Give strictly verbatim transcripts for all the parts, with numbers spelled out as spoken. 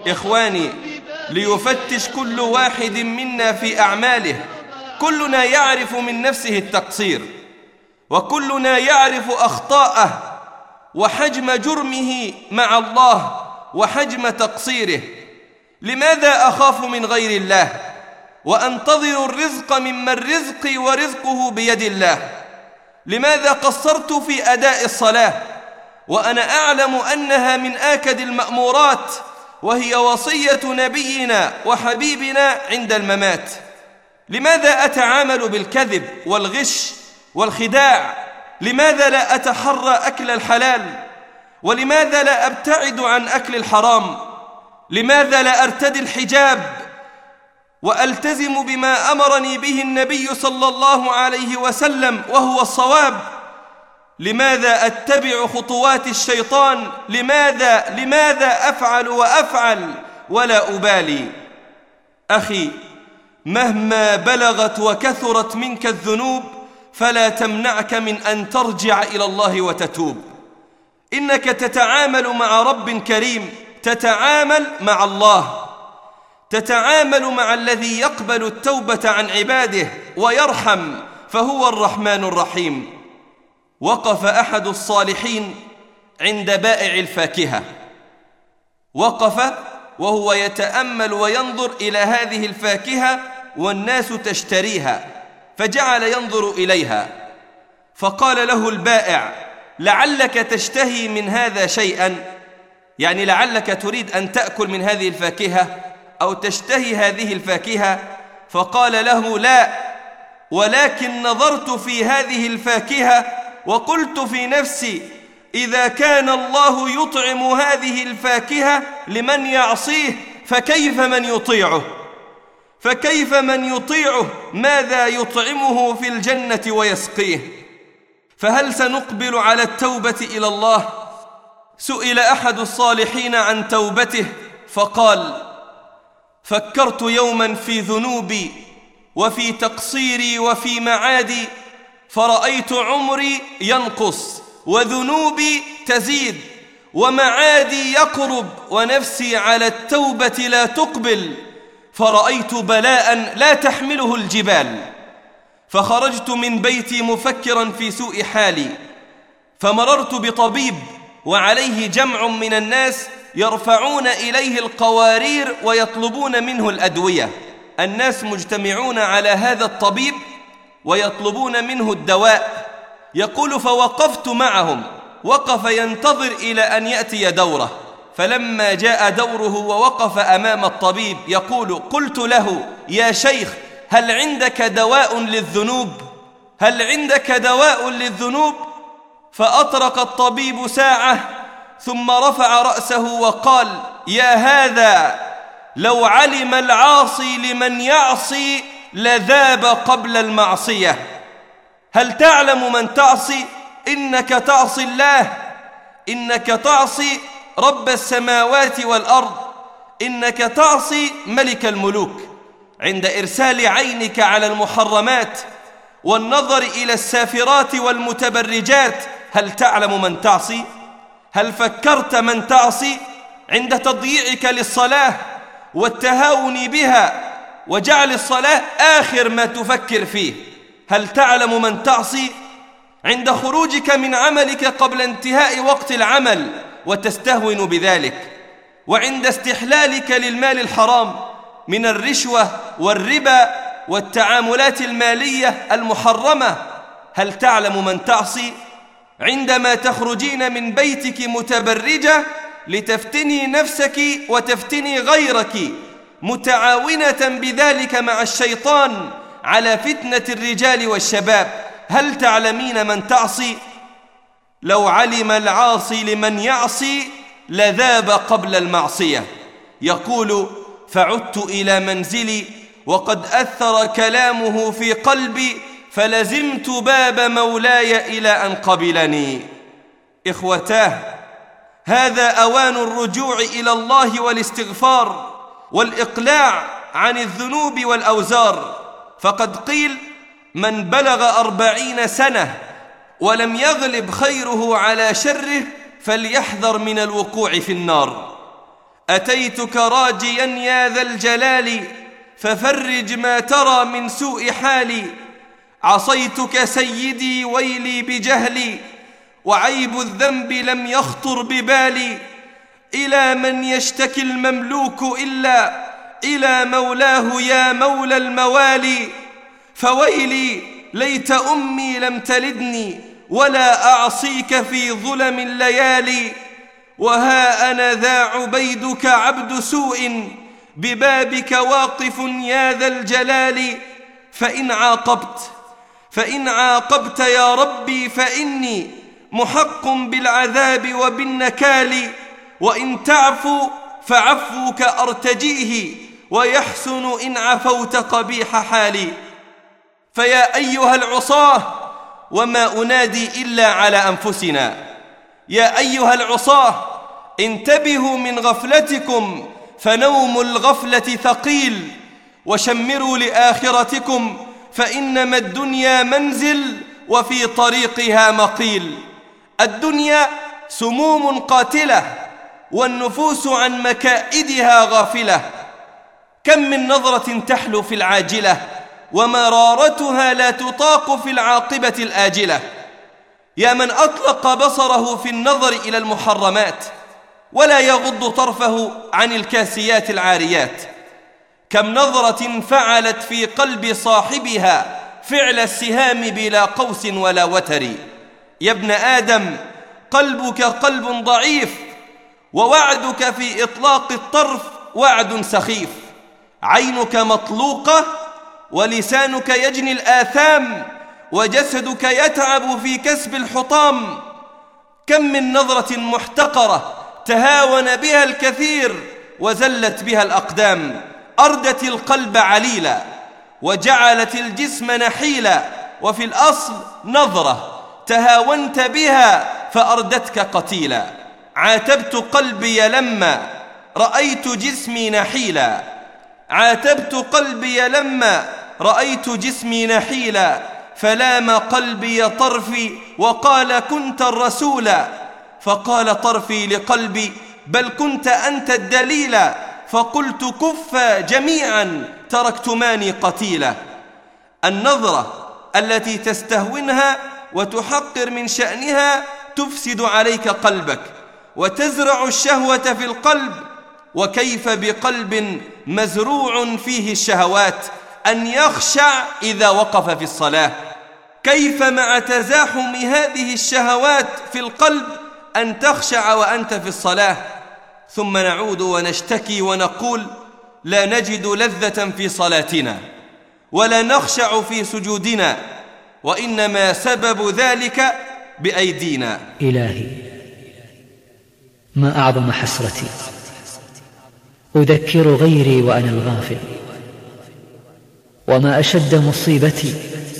إخواني، ليفتش كل واحد منا في أعماله. كلنا يعرف من نفسه التقصير، وكلنا يعرف أخطاءه وحجم جرمه مع الله وحجم تقصيره. لماذا أخاف من غير الله وأنتظر الرزق ممن رزقي ورزقه بيد الله؟ لماذا قصرت في أداء الصلاة وأنا أعلم أنها من آكد المأمورات، وهي وصية نبينا وحبيبنا عند الممات؟ لماذا أتعامل بالكذب والغش والخداع؟ لماذا لا أتحرى أكل الحلال؟ ولماذا لا أبتعد عن أكل الحرام؟ لماذا لا أرتدي الحجاب وألتزم بما أمرني به النبي صلى الله عليه وسلم وهو الصواب؟ لماذا أتبع خطوات الشيطان؟ لماذا لماذا أفعل وأفعل ولا أبالي؟ أخي، مهما بلغت وكثرت منك الذنوب فلا تمنعك من أن ترجع إلى الله وتتوب. إنك تتعامل مع رب كريم، تتعامل مع الله، تتعامل مع الذي يقبل التوبة عن عباده ويرحم، فهو الرحمن الرحيم. وقف أحد الصالحين عند بائع الفاكهة، وقف وهو يتأمل وينظر إلى هذه الفاكهة والناس تشتريها، فجعل ينظر إليها، فقال له البائع: لعلك تشتهي من هذا شيئا، يعني لعلك تريد أن تأكل من هذه الفاكهة أو تشتهي هذه الفاكهة؟ فقال له: لا، ولكن نظرت في هذه الفاكهة وقلت في نفسي: إذا كان الله يطعم هذه الفاكهة لمن يعصيه فكيف من يطيعه؟ فكيف من يطيعه؟ ماذا يطعمه في الجنة ويسقيه؟ فهل سنقبل على التوبة إلى الله؟ سئل أحد الصالحين عن توبته فقال: فكرت يوما في ذنوبي وفي تقصيري وفي معادي، فرأيت عمري ينقص وذنوبي تزيد ومعادي يقرب ونفسي على التوبة لا تقبل، فرأيت بلاء لا تحمله الجبال، فخرجت من بيتي مفكرا في سوء حالي، فمررت بطبيب وعليه جمع من الناس يرفعون إليه القوارير ويطلبون منه الأدوية. الناس مجتمعون على هذا الطبيب ويطلبون منه الدواء. يقول: فوقفت معهم، وقف ينتظر إلى أن يأتي دوره، فلما جاء دوره ووقف أمام الطبيب يقول: قلت له: يا شيخ، هل عندك دواء للذنوب؟ هل عندك دواء للذنوب؟ فأطرق الطبيب ساعة ثم رفع رأسه وقال: يا هذا، لو علم العاصي لمن يعصي لذاب قبل المعصية. هل تعلم من تعصي؟ إنك تعصي الله، إنك تعصي رب السماوات والأرض، إنك تعصي ملك الملوك. عند إرسال عينك على المحرمات والنظر إلى السافرات والمتبرجات، هل تعلم من تعصي؟ هل فكرت من تعصي؟ عند تضييعك للصلاة والتهاون بها وجعل الصلاة آخر ما تفكر فيه، هل تعلم من تعصي؟ عند خروجك من عملك قبل انتهاء وقت العمل وتستهون بذلك، وعند استحلالك للمال الحرام من الرشوة والربا والتعاملات المالية المحرمة، هل تعلم من تعصي؟ عندما تخرجين من بيتك متبرجة لتفتني نفسك وتفتني غيرك، متعاونة بذلك مع الشيطان على فتنة الرجال والشباب، هل تعلمين من تعصي؟ لو علم العاصي لمن يعصي لذاب قبل المعصية. يقول: فعدت إلى منزلي وقد أثر كلامه في قلبي، فلزمت باب مولاي إلى أن قبلني. إخوتاه، هذا أوان الرجوع إلى الله والاستغفار والإقلاع عن الذنوب والأوزار. فقد قيل: من بلغ أربعين سنة ولم يغلب خيره على شره فليحذر من الوقوع في النار. أتيتك راجيا يا ذا الجلال ففرج ما ترى من سوء حالي. عصيتك سيدي ويلي بجهلي وعيب الذنب لم يخطر ببالي. إلى من يشتكي المملوك إلا إلى مولاه يا مولى الموالي. فويلي ليت أمي لم تلدني ولا أعصيك في ظلم الليالي. وها أنا ذا عبيدك عبد سوء ببابك واقف يا ذا الجلال. فإن عاقبت فإن عاقبت يا ربي فإني محق بالعذاب وبالنكال. وإن تعفو فعفوك أرتجيه ويحسن إن عفوت قبيح حالي. فيا أيها العصاة وما أنادي إلا على أنفسنا، يا أيها العصاة انتبهوا من غفلتكم فنوم الغفلة ثقيل. وشمروا لآخرتكم فإنما الدنيا منزل وفي طريقها مقيل. الدنيا سموم قاتلة والنفوس عن مكائدها غافلة. كم من نظرة تحلو في العاجلة ومرارتها لا تطاق في العاقبة الآجلة. يا من أطلق بصره في النظر إلى المحرمات ولا يغض طرفه عن الكاسيات العاريات. كم نظرة فعلت في قلب صاحبها فعل السهام بلا قوس ولا وتر. يا ابن آدم قلبك قلب ضعيف ووعدك في إطلاق الطرف وعد سخيف. عينك مطلوقة ولسانك يجني الآثام وجسدك يتعب في كسب الحطام. كم من نظرة محتقرة تهاون بها الكثير وزلت بها الأقدام. أردت القلب عليلا وجعلت الجسم نحيلا. وفي الأصل نظرة تهاونت بها فأردتك قتيلا. عاتبت قلبي لما رأيت جسمي نحيلا. عاتبت قلبي لما رأيت جسمي نحيلا. فلام قلبي طرفي وقال كنت الرسولا. فقال طرفي لقلبي بل كنت أنت الدليلا. فقلت كفا جميعا تركتماني قتيلا. النظرة التي تستهونها وتحقر من شأنها تفسد عليك قلبك وتزرع الشهوة في القلب. وكيف بقلب مزروع فيه الشهوات أن يخشع إذا وقف في الصلاة؟ كيف مع تزاحم هذه الشهوات في القلب أن تخشع وأنت في الصلاة؟ ثم نعود ونشتكي ونقول لا نجد لذة في صلاتنا ولا نخشع في سجودنا وإنما سبب ذلك بأيدينا. إلهي ما أعظم حسرتي أذكر غيري وأنا الغافل، وما أشد مصيبتي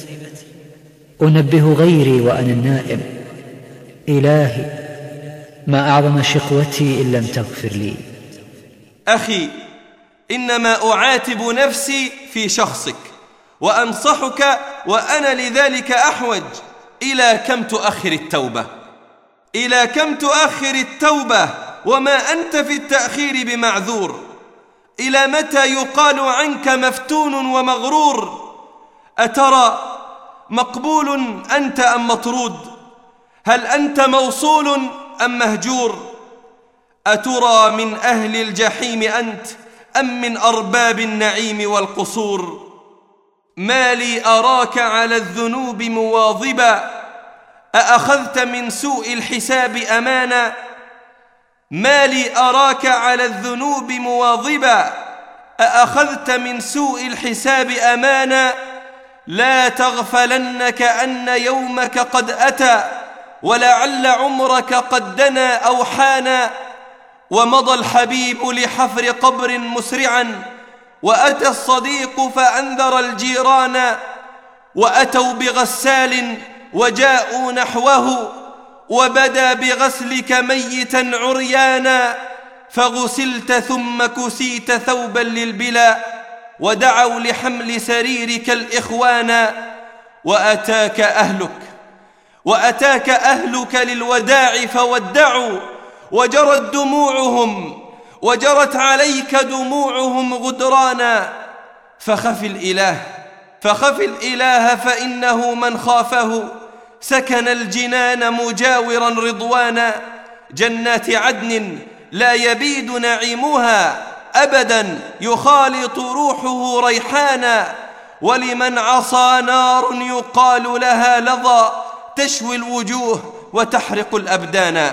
أنبه غيري وأنا النائم. إلهي ما أعظم شقوتي إن لم تغفر لي. أخي إنما أعاتب نفسي في شخصك وأنصحك وأنا لذلك أحوج. إلى كم تؤخر التوبة؟ إلى كم تؤخر التوبة وما أنت في التأخير بمعذور؟ إلى متى يقال عنك مفتون ومغرور؟ أترى مقبول أنت أم مطرود؟ هل أنت موصول أم مهجور؟ أترى من أهل الجحيم أنت أم من أرباب النعيم والقصور؟ ما لي أراك على الذنوب مواظبا أأخذت من سوء الحساب أمانا؟ ما لي أراك على الذنوب مواظبا أأخذت من سوء الحساب أمانا؟ لا تغفلن كأن يومك قد أتى ولعل عمرك قد دنا أو حانا. ومضى الحبيب لحفر قبر مسرعا وأتى الصديق فأنذر الجيران. وأتوا بغسال وجاءوا نحوه وبدا بغسلك ميتا عريانا. فغسلت ثم كسيت ثوبا للبلا ودعوا لحمل سريرك الإخوانا. وأتاك أهلك وأتاك أهلك للوداع فودعوا وجرت دموعهم وجرت عليك دموعهم غدرانا، فخف الإله فخف الإله فإنه من خافه سكن الجنان مجاورا رضوانا. جنات عدن لا يبيد نعيمها أبدا يخالط روحه ريحانا. ولمن عصى نار يقال لها لظى تشوي الوجوه وتحرق الأبدان.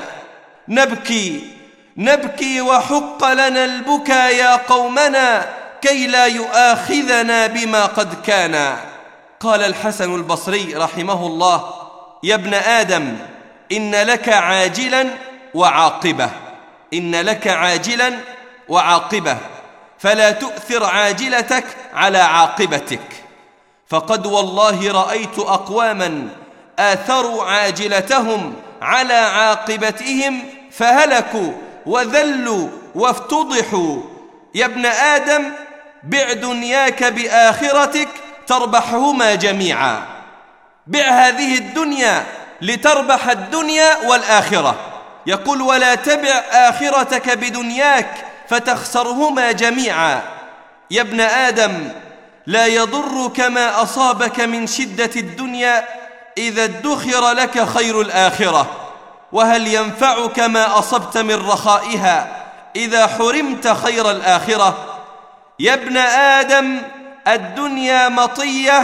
نبكي نبكي وحق لنا البكا يا قومنا كي لا يؤاخذنا بما قد كان. قال الحسن البصري رحمه الله: يا ابن آدم إن لك عاجلا وعاقبة إن لك عاجلا وعاقبة فلا تؤثر عاجلتك على عاقبتك. فقد والله رأيت أقواما آثروا عاجلتهم على عاقبتهم فهلكوا وذلوا وافتضحوا. يا ابن آدم بع دنياك بآخرتك تربحهما جميعا. بع هذه الدنيا لتربح الدنيا والآخرة. يقول: ولا تبع آخرتك بدنياك فتخسرهما جميعا. يا ابن آدم لا يضرك ما أصابك من شدة الدنيا إذا ادخر لك خير الآخرة، وهل ينفعك ما أصبت من رخائها إذا حرمت خير الآخرة؟ يا ابن آدم الدنيا مطية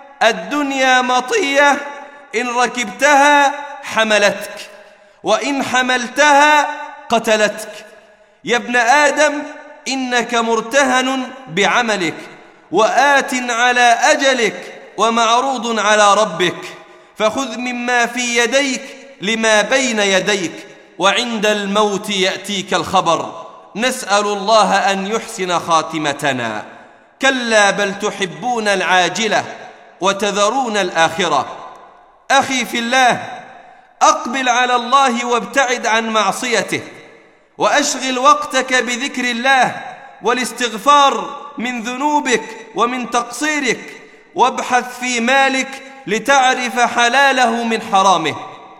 الدنيا مطية إن ركبتها حملتك وإن حملتها قتلتك. يا ابن آدم إنك مرتهن بعملك وآت على أجلك ومعروض على ربك، فخذ مما في يديك لما بين يديك وعند الموت يأتيك الخبر. نسأل الله أن يحسن خاتمتنا. كلا بل تحبون العاجلة وتذرون الآخرة. أخي في الله، أقبل على الله وابتعد عن معصيته، وأشغل وقتك بذكر الله والاستغفار من ذنوبك ومن تقصيرك، وابحث في مالك لتعرف حلاله من حرامه،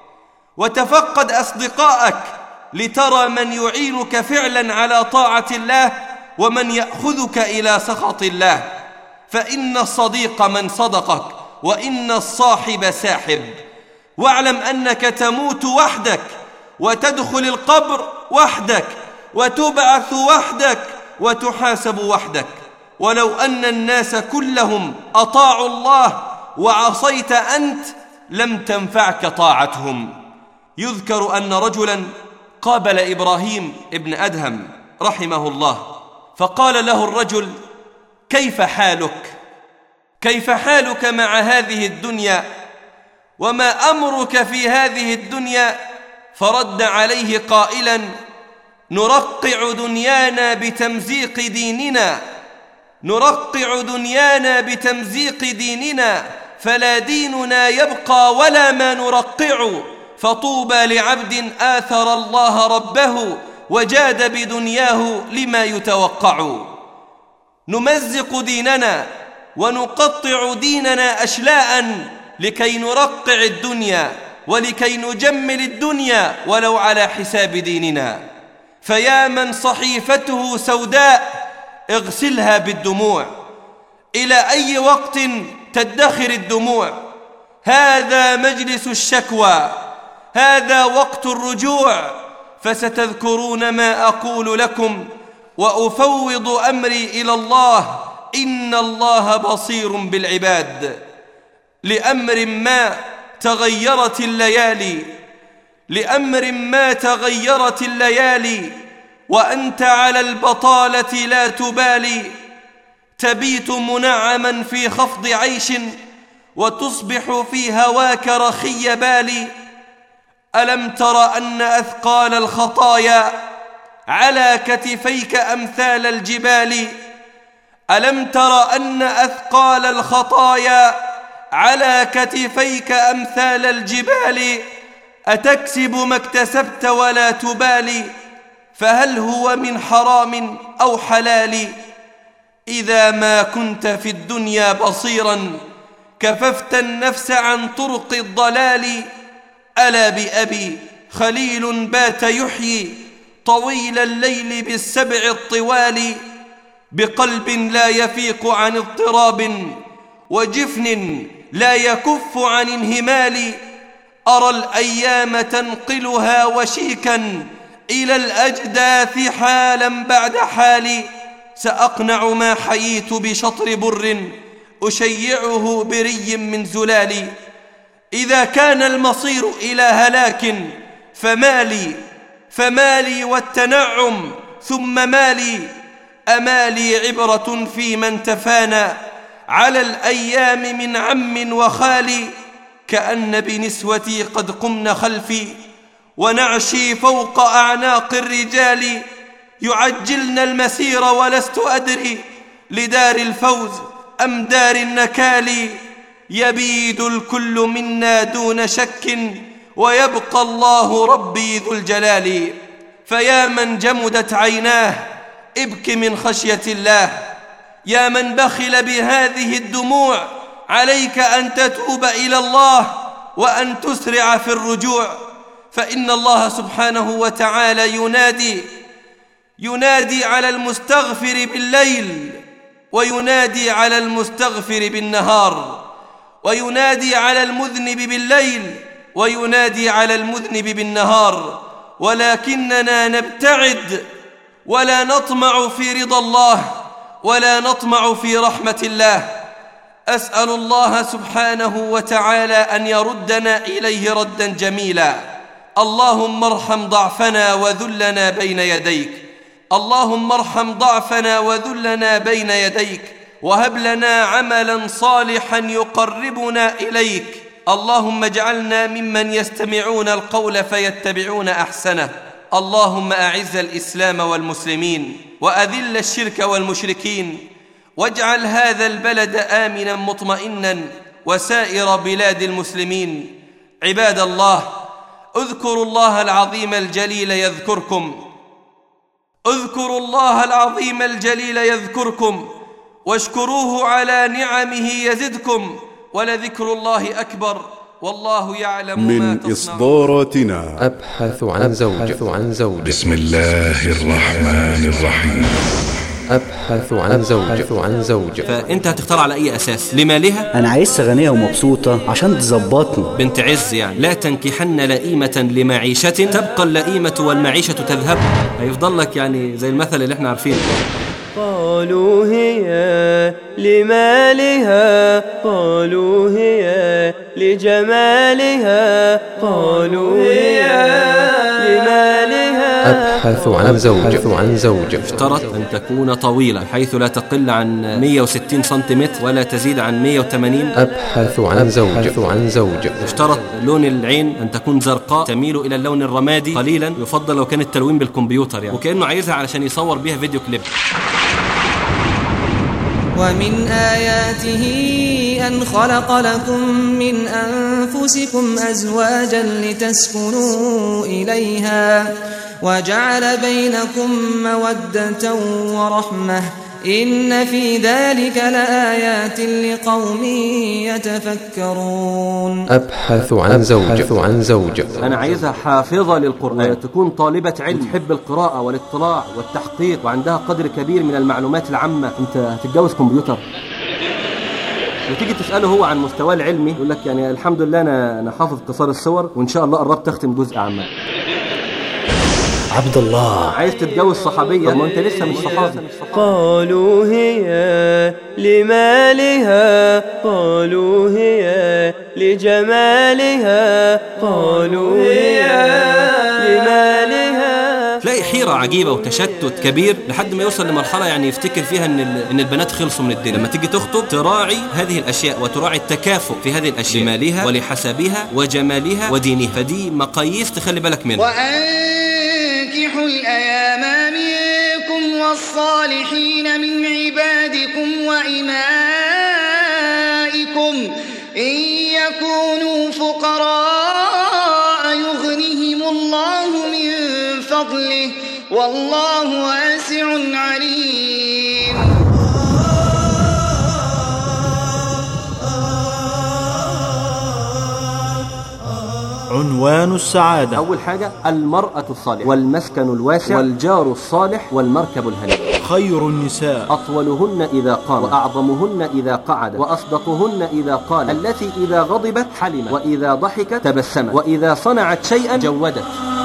وتفقد أصدقائك لترى من يعينك فعلا على طاعة الله ومن يأخذك إلى سخط الله. فإن الصديق من صدقك وإن الصاحب ساحب. واعلم أنك تموت وحدك وتدخل القبر وحدك وتبعث وحدك وتحاسب وحدك. ولو أن الناس كلهم أطاعوا الله وعصيت أنت لم تنفعك طاعتهم. يذكر أن رجلا قابل إبراهيم ابن أدهم رحمه الله، فقال له الرجل: كيف حالك؟ كيف حالك مع هذه الدنيا؟ وما أمرك في هذه الدنيا؟ فرد عليه قائلا: نرقع دنيانا بتمزيق ديننا نرقع دنيانا بتمزيق ديننا فلا ديننا يبقى ولا ما نرقع. فطوبى لعبد آثر الله ربه وجاد بدنياه لما يتوقع. نمزق ديننا ونقطع ديننا أشلاء لكي نرقع الدنيا ولكي نجمل الدنيا ولو على حساب ديننا. فيا من صحيفته سوداء اغسلها بالدموع. إلى أي وقت تدخر الدموع؟ هذا مجلس الشكوى، هذا وقت الرجوع. فستذكرون ما أقول لكم وأفوض أمري إلى الله، إن الله بصير بالعباد. لأمر ما تغيرت الليالي لأمر ما تغيرت الليالي وأنت على البطالة لا تبالي. تبيت منعما في خفض عيش وتصبح في هواك رخي بالي. ألم تر أن أثقال الخطايا على كتفيك أمثال الجبال؟ ألم تر أن أثقال الخطايا على كتفيك أمثال الجبال؟ أتكسب ما اكتسبت ولا تبالي، فهل هو من حرام أو حلال؟ إذا ما كنت في الدنيا بصيرا كففت النفس عن طرق الضلال. ألا بأبي خليل بات يحيي طويل الليل بالسبع الطوال، بقلب لا يفيق عن اضطراب، وجفن لا يكف عن انهمال. أرى الأيام تنقلها وشيكا إلى الأجداث حالا بعد حال. سأقنع ما حييت بشطر بر أشيعه بري من زلال. إذا كان المصير إلى هلاك فمالي فمالي والتنعم ثم مالي. أمالي عبرة في من تفانى على الأيام من عم وخال. كأن بنسوتي قد قمن خلفي ونعشي فوق أعناق الرجال. يعجلن المسير ولست أدري لدار الفوز أم دار النكال. يبيد الكل منا دون شك ويبقى الله ربي ذو الجلال. فيا من جمدت عيناه ابك من خشية الله. يا من بخل بهذه الدموع عليك أن تتوب إلى الله وأن تسرع في الرجوع. فإن الله سبحانه وتعالى ينادي ينادي على المستغفر بالليل، وينادي على المستغفر بالنهار، وينادي على المذنب بالليل، وينادي على المذنب بالنهار. ولكننا نبتعد ولا نطمع في رضا الله ولا نطمع في رحمة الله. أسأل الله سبحانه وتعالى أن يردنا إليه ردا جميلا. اللهم ارحم ضعفنا وذلنا بين يديك. اللهم ارحم ضعفنا وذلنا بين يديك، وهب لنا عملا صالحا يقربنا إليك. اللهم اجعلنا ممن يستمعون القول فيتبعون أحسنه. اللهم أعز الإسلام والمسلمين وأذل الشرك والمشركين، واجعل هذا البلد آمنا مطمئنا وسائر بلاد المسلمين. عباد الله، اذكروا الله العظيم الجليل يذكركم اذكروا الله العظيم الجليل يذكركم واشكروه على نعمه يزدكم، ولذكر الله أكبر والله يعلم ما من تصنعون. إصداراتنا أبحث عن زوج عن زوج بسم الله الرحمن الرحيم. أبحث عن زوج عن زوج. فأنت هتختار على أي أساس؟ لمالها؟ أنا عايزة غنية ومبسوطة عشان تظبطني. بنت عز يعني. لا تنكحن لئيمة لمعيشة تبقى اللئيمة والمعيشة تذهب. هيفضل لك يعني زي المثل اللي احنا عارفينه. قالوا هي لمالها، قالوا هي لجمالها، قالوا هي لمالها. أبحث عن زوج عن زوج. اشترط أن تكون طويلة حيث لا تقل عن مئة وستين سنتيمتر ولا تزيد عن مئة وثمانين. أبحث عن زوج عن زوج. اشترط لون العين أن تكون زرقاء تميل إلى اللون الرمادي قليلا، يفضل لو كان التلوين بالكمبيوتر يعني، وكأنه عايزها علشان يصور بيها فيديو كليب. ومن آياته أن خلق لكم من أنفسكم أزواجا لتسكنوا إليها وجعل بينكم مودة ورحمة إن في ذلك لآيات لقوم يتفكرون. أبحث عن زوج عن زوج. أنا عايزها حافظة للقرآن، تكون طالبة علم، تحب القراءة والاطلاع والتحقيق وعندها قدر كبير من المعلومات العامة. أنت هتتجوز كمبيوتر؟ وتيجي تسأله هو عن مستواه العلمي يقول لك يعني الحمد لله أنا أنا حافظ قصار الصور وإن شاء الله قربت أختم جزء عامة. عبد الله عايز تتجوز صحابية؟ طب ما أنت لسه مش صحابي. قالوا هي لمالها، قالوا هي لجمالها، قالوا هي لمالها. تلاقي حيرة عجيبة وتشتت كبير لحد ما يوصل لمرحلة يعني يفتكر فيها ان ان البنات خلصوا من الدنيا. لما تيجي تخطب تراعي هذه الاشياء وتراعي التكافؤ في هذه الاشياء، لمالها ولحسابها وجمالها ودينها، فدي مقاييس تخلي بالك منها. وأنكحوا الأيام منكم والصالحين من عبادكم وإمائكم إن يكونوا فقراء يغنهم الله من فضله والله واسع عليم. عنوان عنوان السعادة. أول حاجة المرأة الصالحة والمسكن الواسع والجار الصالح والمركب الهنيء. خير النساء أطولهن إذا قام وأعظمهن إذا قعد وأصدقهن إذا قال، التي إذا غضبت حلمت وإذا ضحكت تبسمت وإذا صنعت شيئا جودت.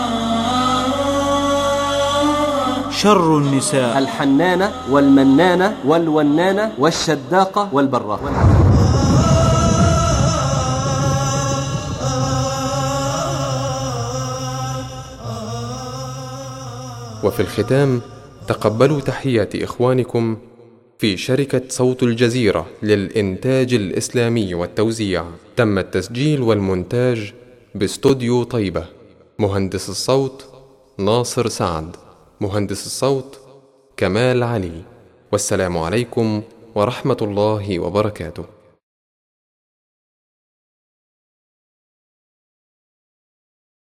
شر النساء الحنانة والمنانة والونانة والشداقة والبراءة. وفي الختام تقبلوا تحيات إخوانكم في شركة صوت الجزيرة للإنتاج الإسلامي والتوزيع. تم التسجيل والمونتاج باستوديو طيبة. مهندس الصوت ناصر سعد، مهندس الصوت كمال علي. والسلام عليكم ورحمة الله وبركاته.